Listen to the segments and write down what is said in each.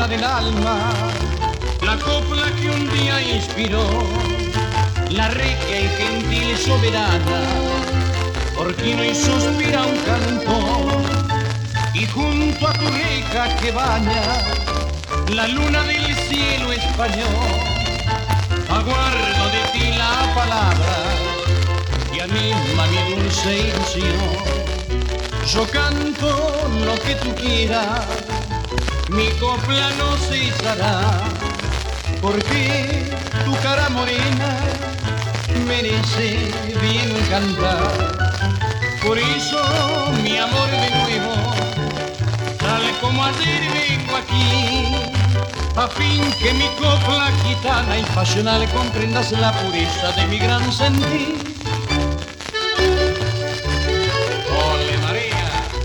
alma del alma, la copla que un día inspiró, la regia y gentil soberana, por quien hoy suspira un cantor, y junto a tu reja que baña la luna del cielo español, aguardo de ti la palabra que anima mi dulce ilusión. Yo canto lo que tú quieras, mi copla no cesará, porque tu cara morena merece bien cantar. Por eso, mi amor, de nuevo, tal como ayer vengo aquí, a fin que mi copla gitana y pasional comprendas la pureza de mi gran sentir. ¡Ole, María!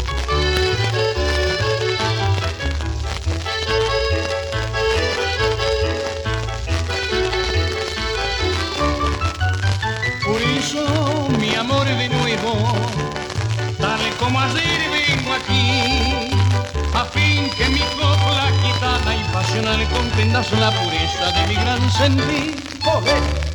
Por eso, mi amor, de nuevo, tal como ayer vengo aquí, a fin que mi copla gitana y pasional comprendas la pureza de mi gran sentir. ¡Olé!